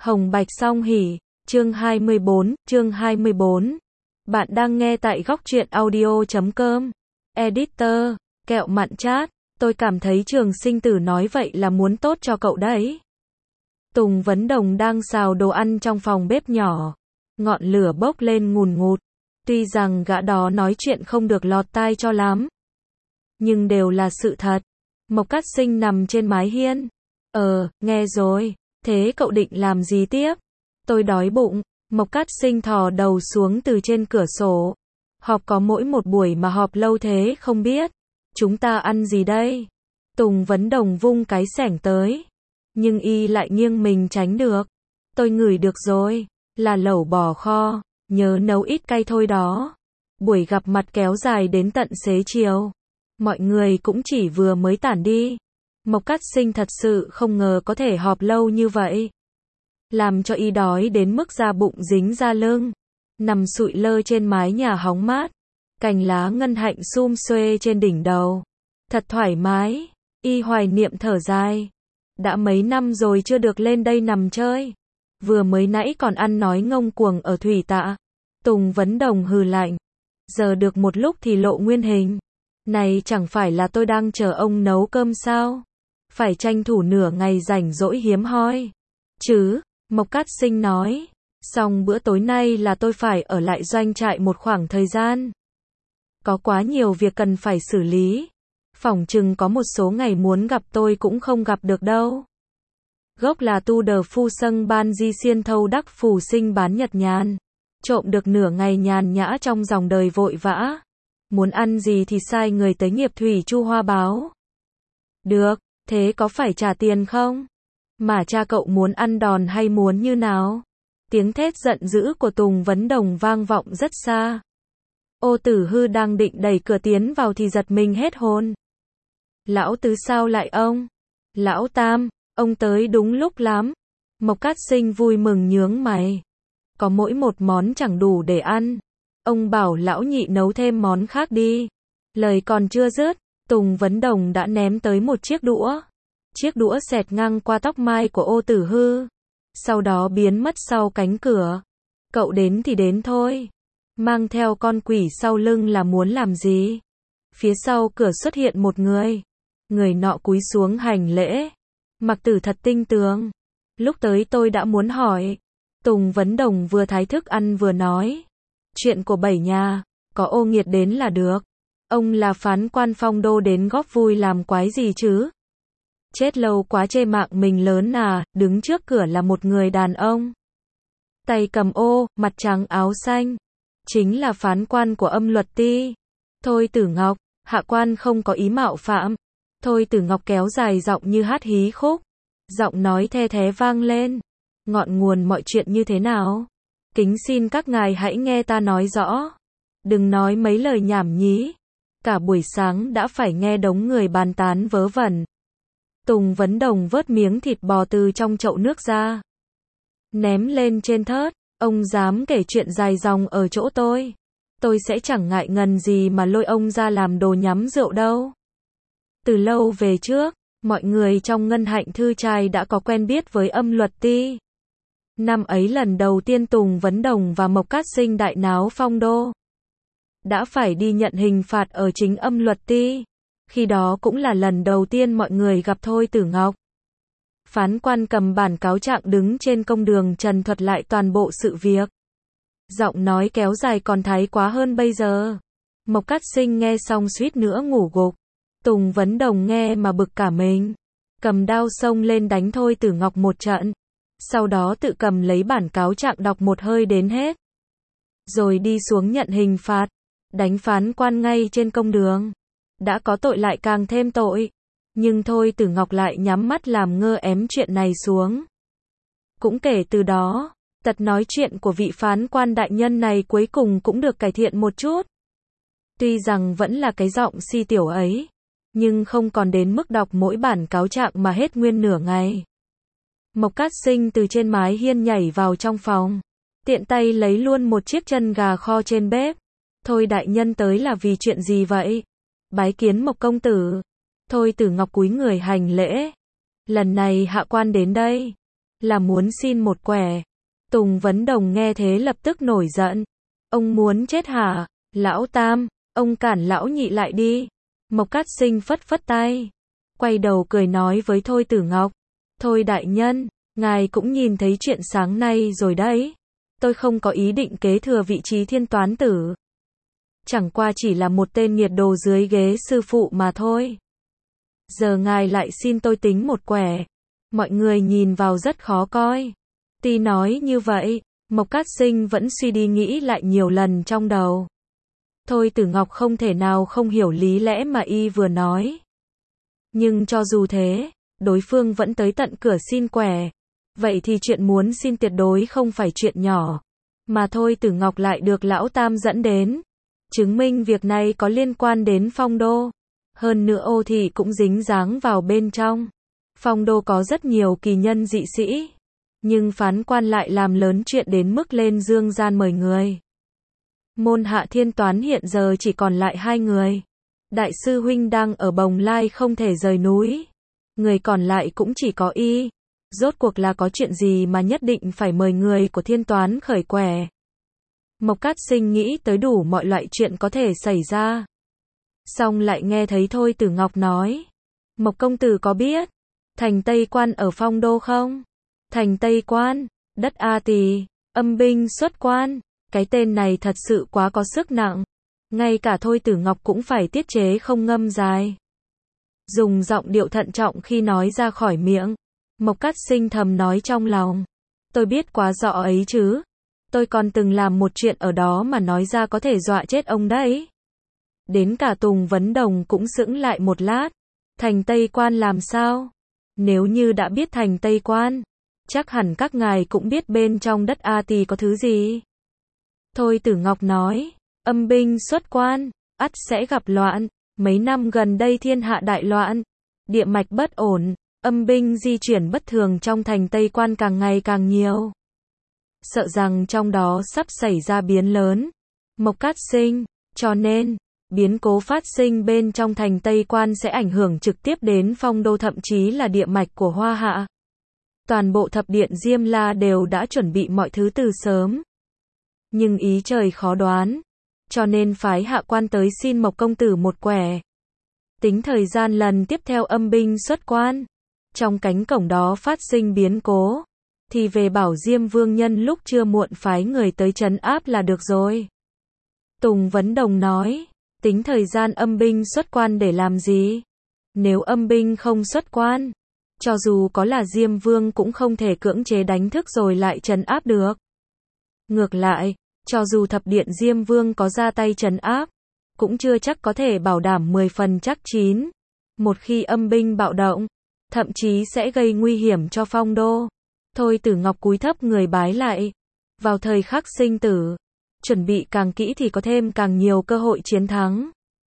Hồng Bạch Song Hỷ, chương 24. Bạn đang nghe tại góc truyện audio.com. Editor, kẹo mặn chát, tôi cảm thấy Trường Sinh Tử nói vậy là muốn tốt cho cậu đấy. Tùng Vấn Đồng đang xào đồ ăn trong phòng bếp nhỏ. Ngọn lửa bốc lên ngùn ngụt. Tuy rằng gã đó nói chuyện không được lọt tai cho lắm, nhưng đều là sự thật. Mộc Cát Sinh nằm trên mái hiên. Nghe rồi. Thế cậu định làm gì tiếp? Tôi đói bụng. Mộc Cát Sinh thò đầu xuống từ trên cửa sổ. Họp có mỗi một buổi mà họp lâu thế không biết. Chúng ta ăn gì đây? Tùng Vấn Đồng vung cái xẻng tới. Nhưng y lại nghiêng mình tránh được. Tôi ngửi được rồi. Là lẩu bò kho. Nhớ nấu ít cay thôi đó. Buổi gặp mặt kéo dài đến tận xế chiều. Mọi người cũng chỉ vừa mới tản đi. Mộc Cát Sinh thật sự không ngờ có thể họp lâu như vậy. Làm cho y đói đến mức da bụng dính ra lưng. Nằm sụi lơ trên mái nhà hóng mát. Cành lá ngân hạnh sum xuê trên đỉnh đầu. Thật thoải mái. Y hoài niệm thở dài. Đã mấy năm rồi chưa được lên đây nằm chơi. Vừa mới nãy còn ăn nói ngông cuồng ở thủy tạ. Tùng Vấn Đồng hừ lạnh. Giờ được một lúc thì lộ nguyên hình. Này chẳng phải là tôi đang chờ ông nấu cơm sao? Phải tranh thủ nửa ngày rảnh rỗi hiếm hoi. Chứ, Mộc Cát Sinh nói. Xong bữa tối nay là tôi phải ở lại doanh trại một khoảng thời gian. Có quá nhiều việc cần phải xử lý. Phỏng chừng có một số ngày muốn gặp tôi cũng không gặp được đâu. Gốc là tu đờ phu sâng ban di xiên thâu đắc phù sinh bán nhật nhàn. Trộm được nửa ngày nhàn nhã trong dòng đời vội vã. Muốn ăn gì thì sai người tới nghiệp thủy chu hoa báo. Được, thế có phải trả tiền không? Mà cha cậu muốn ăn đòn hay muốn như nào? Tiếng thét giận dữ của Tùng Vấn Đồng vang vọng rất xa. Ô Tử Hư đang định đẩy cửa tiến vào thì giật mình hết hồn. Lão Tứ sao lại ông? Lão Tam, ông tới đúng lúc lắm. Mộc Cát Sinh vui mừng nhướng mày. Có mỗi một món chẳng đủ để ăn. Ông bảo lão nhị nấu thêm món khác đi. Lời còn chưa dứt, Tùng Vấn Đồng đã ném tới một chiếc đũa. Chiếc đũa xẹt ngang qua tóc mai của Ô Tử Hư. Sau đó biến mất sau cánh cửa. Cậu đến thì đến thôi. Mang theo con quỷ sau lưng là muốn làm gì? Phía sau cửa xuất hiện một người. Người nọ cúi xuống hành lễ. Mặc tử thật tinh tường. Lúc tới tôi đã muốn hỏi. Tùng Vấn Đồng vừa thái thức ăn vừa nói. Chuyện của bảy nhà, có Ô Nghiệt đến là được. Ông là phán quan phong đô đến góp vui làm quái gì chứ? Chết lâu quá chê mạng mình lớn à, đứng trước cửa là một người đàn ông. Tay cầm ô, mặt trắng áo xanh. Chính là phán quan của Âm Luật Ti. Thôi Tử Ngọc, hạ quan không có ý mạo phạm. Thôi Tử Ngọc kéo dài giọng như hát hí khúc. Giọng nói the thé vang lên. Ngọn nguồn mọi chuyện như thế nào? Kính xin các ngài hãy nghe ta nói rõ. Đừng nói mấy lời nhảm nhí. Cả buổi sáng đã phải nghe đống người bàn tán vớ vẩn. Tùng Vấn Đồng vớt miếng thịt bò từ trong chậu nước ra. Ném lên trên thớt. Ông dám kể chuyện dài dòng ở chỗ tôi. Tôi sẽ chẳng ngại ngần gì mà lôi ông ra làm đồ nhắm rượu đâu. Từ lâu về trước, mọi người trong Ngân Hạnh Thư Trai đã có quen biết với Âm Luật Ti. Năm ấy lần đầu tiên Tùng Vấn Đồng và Mộc Cát Sinh đại náo phong đô. Đã phải đi nhận hình phạt ở chính Âm Luật Ti. Khi đó cũng là lần đầu tiên mọi người gặp Thôi Tử Ngọc. Phán quan cầm bản cáo trạng đứng trên công đường trần thuật lại toàn bộ sự việc. Giọng nói kéo dài còn thái quá hơn bây giờ. Mộc Cát Sinh nghe xong suýt nữa ngủ gục. Tùng Vấn Đồng nghe mà bực cả mình. Cầm đao xông lên đánh Thôi Tử Ngọc một trận. Sau đó tự cầm lấy bản cáo trạng đọc một hơi đến hết. Rồi đi xuống nhận hình phạt. Đánh phán quan ngay trên công đường. Đã có tội lại càng thêm tội. Nhưng Thôi Tử Ngọc lại nhắm mắt làm ngơ ém chuyện này xuống. Cũng kể từ đó, tật nói chuyện của vị phán quan đại nhân này cuối cùng cũng được cải thiện một chút. Tuy rằng vẫn là cái giọng si tiểu ấy, nhưng không còn đến mức đọc mỗi bản cáo trạng mà hết nguyên nửa ngày. Mộc Cát Sinh từ trên mái hiên nhảy vào trong phòng. Tiện tay lấy luôn một chiếc chân gà kho trên bếp. Thôi đại nhân tới là vì chuyện gì vậy? Bái kiến Mộc công tử. Thôi Tử Ngọc cúi người hành lễ. Lần này hạ quan đến đây là muốn xin một quẻ. Tùng Vấn Đồng nghe thế lập tức nổi giận. Ông muốn chết hả? Lão Tam, ông cản lão nhị lại đi. Mộc Cát Sinh phất phất tay, quay đầu cười nói với Thôi Tử Ngọc. Thôi đại nhân, ngài cũng nhìn thấy chuyện sáng nay rồi đấy. Tôi không có ý định kế thừa vị trí thiên toán tử. Chẳng qua chỉ là một tên nghiệt đồ dưới ghế sư phụ mà thôi. Giờ ngài lại xin tôi tính một quẻ. Mọi người nhìn vào rất khó coi. Tuy nói như vậy, Mộc Cát Sinh vẫn suy đi nghĩ lại nhiều lần trong đầu. Thôi Tử Ngọc không thể nào không hiểu lý lẽ mà y vừa nói. Nhưng cho dù thế, đối phương vẫn tới tận cửa xin quẻ. Vậy thì chuyện muốn xin tuyệt đối không phải chuyện nhỏ. Mà Thôi Tử Ngọc lại được Lão Tam dẫn đến. Chứng minh việc này có liên quan đến Phong Đô. Hơn nữa Ô Thị cũng dính dáng vào bên trong. Phong Đô có rất nhiều kỳ nhân dị sĩ. Nhưng phán quan lại làm lớn chuyện đến mức lên dương gian mời người. Môn hạ thiên toán hiện giờ chỉ còn lại 2 người. Đại sư huynh đang ở Bồng Lai không thể rời núi. Người còn lại cũng chỉ có y. Rốt cuộc là có chuyện gì mà nhất định phải mời người của thiên toán khởi quẻ. Mộc Cát Sinh nghĩ tới đủ mọi loại chuyện có thể xảy ra. Xong lại nghe thấy Thôi Tử Ngọc nói. Mộc công tử có biết thành Tây Quan ở Phong Đô không? Thành Tây Quan, đất A Tỳ, âm binh xuất quan. Cái tên này thật sự quá có sức nặng. Ngay cả Thôi Tử Ngọc cũng phải tiết chế không ngâm dài. Dùng giọng điệu thận trọng khi nói ra khỏi miệng. Mộc Cát Sinh thầm nói trong lòng. Tôi biết quá rõ ấy chứ. Tôi còn từng làm một chuyện ở đó mà nói ra có thể dọa chết ông đấy. Đến cả Tùng Vấn Đồng cũng sững lại một lát. Thành Tây Quan làm sao? Nếu như đã biết thành Tây Quan, chắc hẳn các ngài cũng biết bên trong đất A Tỳ có thứ gì. Thôi Tử Ngọc nói, âm binh xuất quan, ắt sẽ gặp loạn. Mấy năm gần đây thiên hạ đại loạn, địa mạch bất ổn, âm binh di chuyển bất thường trong thành Tây Quan càng ngày càng nhiều. Sợ rằng trong đó sắp xảy ra biến lớn. Mộc Cát Sinh, cho nên, biến cố phát sinh bên trong thành Tây Quan sẽ ảnh hưởng trực tiếp đến Phong Đô thậm chí là địa mạch của Hoa Hạ. Toàn bộ thập điện Diêm La đều đã chuẩn bị mọi thứ từ sớm. Nhưng ý trời khó đoán, cho nên phái hạ quan tới xin Mộc công tử một quẻ. Tính thời gian lần tiếp theo âm binh xuất quan, trong cánh cổng đó phát sinh biến cố, thì về bảo Diêm Vương nhân lúc chưa muộn phái người tới trấn áp là được rồi. Tùng Vấn Đồng nói, tính thời gian âm binh xuất quan để làm gì? Nếu âm binh không xuất quan, cho dù có là Diêm Vương cũng không thể cưỡng chế đánh thức rồi lại trấn áp được. Ngược lại, cho dù thập điện Diêm Vương có ra tay trấn áp, cũng chưa chắc có thể bảo đảm 10 phần chắc chín. Một khi âm binh bạo động, thậm chí sẽ gây nguy hiểm cho Phong Đô. Thôi Tử Ngọc cúi thấp người bái lại. Vào thời khắc sinh tử, chuẩn bị càng kỹ thì có thêm càng nhiều cơ hội chiến thắng.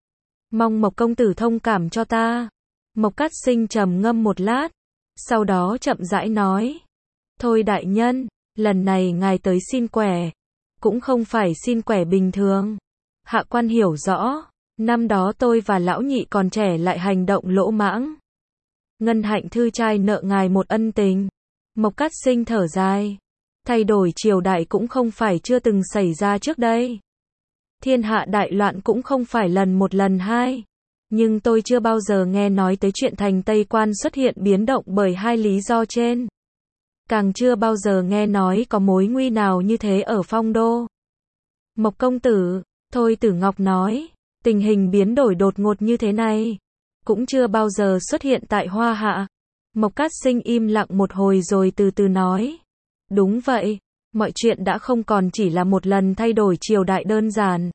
Mong Mộc công tử thông cảm cho ta. Mộc Cát Sinh trầm ngâm một lát, sau đó chậm rãi nói. Thôi đại nhân, lần này ngài tới xin quẻ, cũng không phải xin quẻ bình thường. Hạ quan hiểu rõ, năm đó tôi và lão nhị còn trẻ lại hành động lỗ mãng. Ngân Hạnh thư trai nợ ngài một ân tình. Mộc Cát Sinh thở dài. Thay đổi triều đại cũng không phải chưa từng xảy ra trước đây. Thiên hạ đại loạn cũng không phải lần một lần hai. Nhưng tôi chưa bao giờ nghe nói tới chuyện thành Tây Quan xuất hiện biến động bởi hai lý do trên. Càng chưa bao giờ nghe nói có mối nguy nào như thế ở Phong Đô. Mộc công tử, Thôi Tử Ngọc nói, tình hình biến đổi đột ngột như thế này, cũng chưa bao giờ xuất hiện tại Hoa Hạ. Mộc Cát Sinh im lặng một hồi rồi từ từ nói. Đúng vậy, mọi chuyện đã không còn chỉ là một lần thay đổi triều đại đơn giản.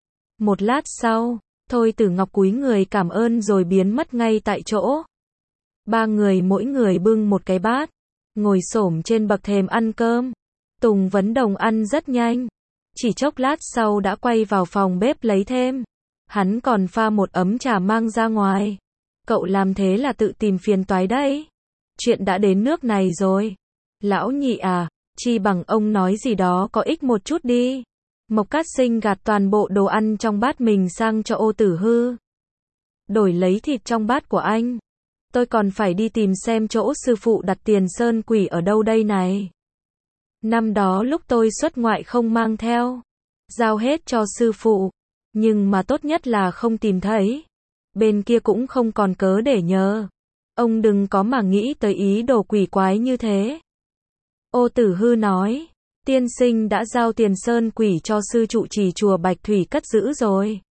Một lát sau, Thôi Tử Ngọc cúi người cảm ơn rồi biến mất ngay tại chỗ. Ba người mỗi người bưng một cái bát, ngồi xổm trên bậc thềm ăn cơm. Tùng Vấn Đồng ăn rất nhanh, chỉ chốc lát sau đã quay vào phòng bếp lấy thêm. Hắn còn pha một ấm trà mang ra ngoài. Cậu làm thế là tự tìm phiền toái đấy. Chuyện đã đến nước này rồi. Lão nhị à, chi bằng ông nói gì đó có ích một chút đi. Mộc Cát Sinh gạt toàn bộ đồ ăn trong bát mình sang cho Ô Tử Hư. Đổi lấy thịt trong bát của anh. Tôi còn phải đi tìm xem chỗ sư phụ đặt Tiền Sơn Quỷ ở đâu đây này. Năm đó lúc tôi xuất ngoại không mang theo, giao hết cho sư phụ, nhưng mà tốt nhất là không tìm thấy. Bên kia cũng không còn cớ để nhờ. Ông đừng có mà nghĩ tới ý đồ quỷ quái như thế. Ô Tử Hư nói, tiên sinh đã giao Tiền Sơn Quỷ cho sư trụ trì chùa Bạch Thủy cất giữ rồi.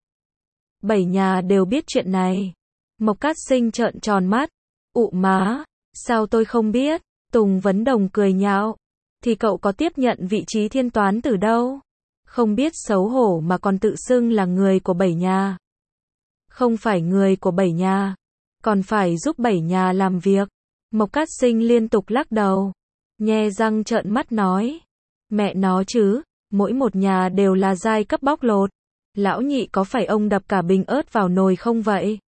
7 nhà đều biết chuyện này. Mộc Cát Sinh trợn tròn mắt. Ụ má, sao tôi không biết? Tùng Vấn Đồng cười nhạo. Thì cậu có tiếp nhận vị trí thiên toán từ đâu? Không biết xấu hổ mà còn tự xưng là người của 7 nhà. Không phải người của 7 nhà, còn phải giúp 7 nhà làm việc. Mộc Cát Sinh liên tục lắc đầu, nhe răng trợn mắt nói. Mẹ nó chứ, mỗi một nhà đều là giai cấp bóc lột. Lão Nhị có phải ông đập cả bình ớt vào nồi không vậy?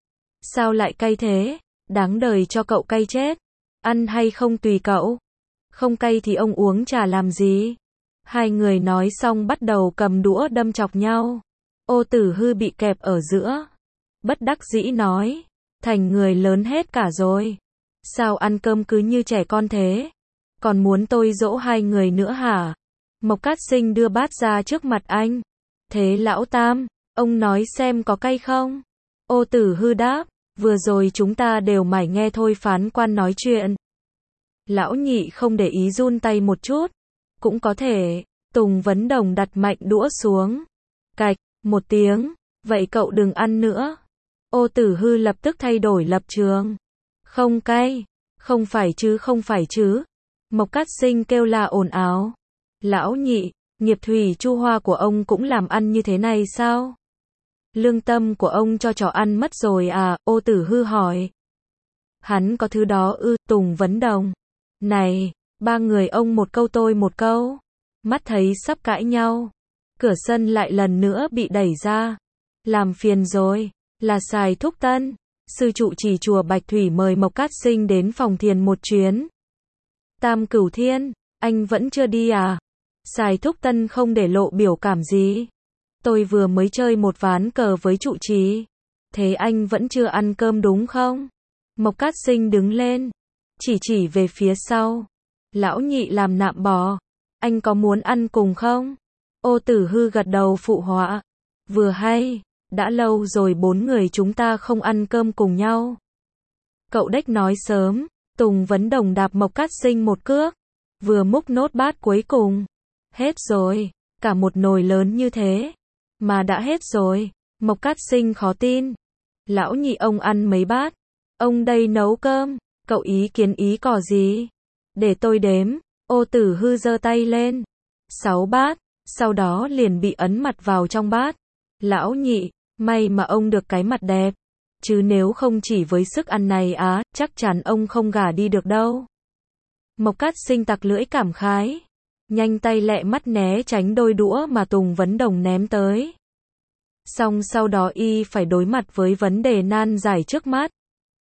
Sao lại cay thế? Đáng đời cho cậu cay chết. Ăn hay không tùy cậu. Không cay thì ông uống trà làm gì? Hai người nói xong bắt đầu cầm đũa đâm chọc nhau. Ô Tử Hư bị kẹp ở giữa. Bất đắc dĩ nói. Thành người lớn hết cả rồi. Sao ăn cơm cứ như trẻ con thế? Còn muốn tôi dỗ hai người nữa hả? Mộc Cát Sinh đưa bát ra trước mặt anh. Thế lão Tam, ông nói xem có cay không? Ô Tử Hư đáp. Vừa rồi chúng ta đều mải nghe thôi phán quan nói chuyện. Lão Nhị không để ý run tay một chút. Cũng có thể. Tùng Vấn Đồng đặt mạnh đũa xuống. Cạch, một tiếng. Vậy cậu đừng ăn nữa. Ô Tử Hư lập tức thay đổi lập trường. Không cay. Không phải chứ, không phải chứ. Mộc Cát Sinh kêu la ồn ào. Lão Nhị, nghiệp thủy chu hoa của ông cũng làm ăn như thế này sao? Lương tâm của ông cho chó ăn mất rồi à? Ô Tử Hư hỏi. Hắn có thứ đó ư? Tùng Vấn Đồng. Này, ba người ông một câu tôi một câu. Mắt thấy sắp cãi nhau. Cửa sân lại lần nữa bị đẩy ra. Làm phiền rồi. Là Sài Thúc Tân. Sư trụ trì chùa Bạch Thủy mời Mộc Cát Sinh đến phòng thiền một chuyến. Tam Cửu Thiên, anh vẫn chưa đi à? Sài Thúc Tân không để lộ biểu cảm gì. Tôi vừa mới chơi một ván cờ với trụ trì. Thế anh vẫn chưa ăn cơm đúng không? Mộc Cát Sinh đứng lên. Chỉ về phía sau. Lão Nhị làm nạm bò. Anh có muốn ăn cùng không? Ô Tử Hư gật đầu phụ họa. Vừa hay. Đã lâu rồi 4 người chúng ta không ăn cơm cùng nhau. Cậu đếch nói sớm. Tùng Vấn Đồng đạp Mộc Cát Sinh một cước. Vừa múc nốt bát cuối cùng. Hết rồi. Cả một nồi lớn như thế. Mà đã hết rồi. Mộc Cát Sinh khó tin. Lão Nhị ông ăn mấy bát? Ông đây nấu cơm. Cậu ý kiến ý cò gì? Để tôi đếm. Ô Tử Hư giơ tay lên. 6 bát. Sau đó liền bị ấn mặt vào trong bát. Lão Nhị, may mà ông được cái mặt đẹp. Chứ nếu không chỉ với sức ăn này á, chắc chắn ông không gả đi được đâu. Mộc Cát Sinh tặc lưỡi cảm khái. Nhanh tay lẹ mắt né tránh đôi đũa mà Tùng Vấn Đồng ném tới. Xong sau đó y phải đối mặt với vấn đề nan giải trước mắt.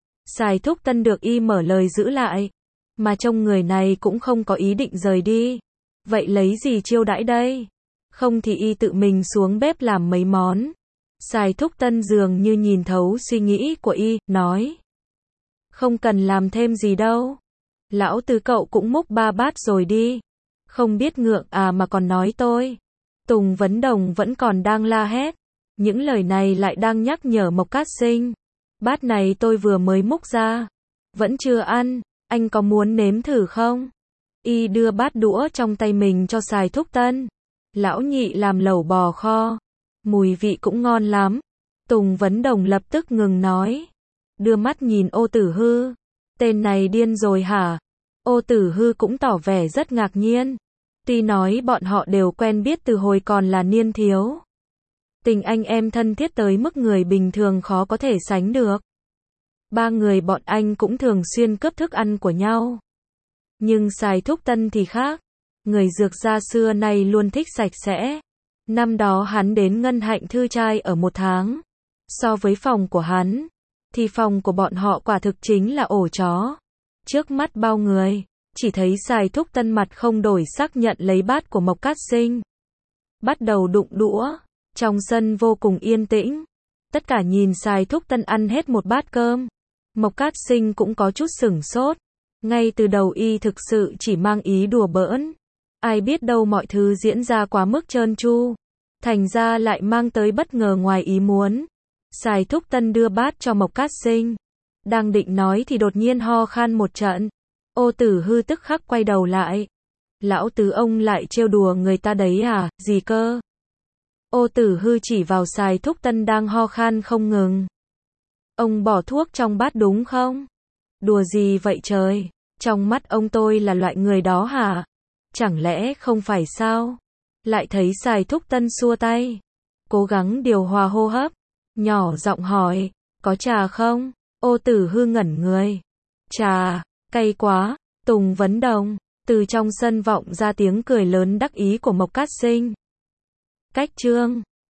Sài Thúc Tân được y mở lời giữ lại. Mà trông người này cũng không có ý định rời đi. Vậy lấy gì chiêu đãi đây? Không thì y tự mình xuống bếp làm mấy món. Sài Thúc Tân dường như nhìn thấu suy nghĩ của y, nói. Không cần làm thêm gì đâu. Lão Tứ cậu cũng múc 3 bát rồi đi. Không biết ngượng à mà còn nói tôi. Tùng Vấn Đồng vẫn còn đang la hét. Những lời này lại đang nhắc nhở Mộc Cát Sinh. Bát này tôi vừa mới múc ra. Vẫn chưa ăn. Anh có muốn nếm thử không? Y đưa bát đũa trong tay mình cho Sài Thúc Tân. Lão Nhị làm lẩu bò kho. Mùi vị cũng ngon lắm. Tùng Vấn Đồng lập tức ngừng nói. Đưa mắt nhìn Ô Tử Hư. Tên này điên rồi hả? Ô Tử Hư cũng tỏ vẻ rất ngạc nhiên. Tuy nói bọn họ đều quen biết từ hồi còn là niên thiếu. Tình anh em thân thiết tới mức người bình thường khó có thể sánh được. Ba người bọn anh cũng thường xuyên cướp thức ăn của nhau. Nhưng Sài Thúc Tân thì khác. Người Dược gia xưa nay luôn thích sạch sẽ. Năm đó hắn đến Ngân Hạnh Thư Trai ở 1 tháng. So với phòng của hắn, thì phòng của bọn họ quả thực chính là ổ chó. Trước mắt bao người, chỉ thấy Sài Thúc Tân mặt không đổi sắc nhận lấy bát của Mộc Cát Sinh. Bắt đầu đụng đũa. Trong sân vô cùng yên tĩnh. Tất cả nhìn Sài Thúc Tân ăn hết một bát cơm. Mộc Cát Sinh cũng có chút sửng sốt. Ngay từ đầu y thực sự chỉ mang ý đùa bỡn. Ai biết đâu mọi thứ diễn ra quá mức trơn tru. Thành ra lại mang tới bất ngờ ngoài ý muốn. Sài Thúc Tân đưa bát cho Mộc Cát Sinh. Đang định nói thì đột nhiên ho khan một trận. Ô Tử Hư tức khắc quay đầu lại. Lão tứ ông lại trêu đùa người ta đấy à, gì cơ? Ô Tử Hư chỉ vào Sài Thúc Tân đang ho khan không ngừng. Ông bỏ thuốc trong bát đúng không? Đùa gì vậy trời? Trong mắt ông tôi là loại người đó hả? Chẳng lẽ không phải sao? Lại thấy Sài Thúc Tân xua tay. Cố gắng điều hòa hô hấp. Nhỏ giọng hỏi, có trà không? Ô Tử Hư ngẩn người. Trà, cay quá. Tùng Vấn Đồng. Từ trong sân vọng ra tiếng cười lớn đắc ý của Mộc Cát Sinh. Cách chương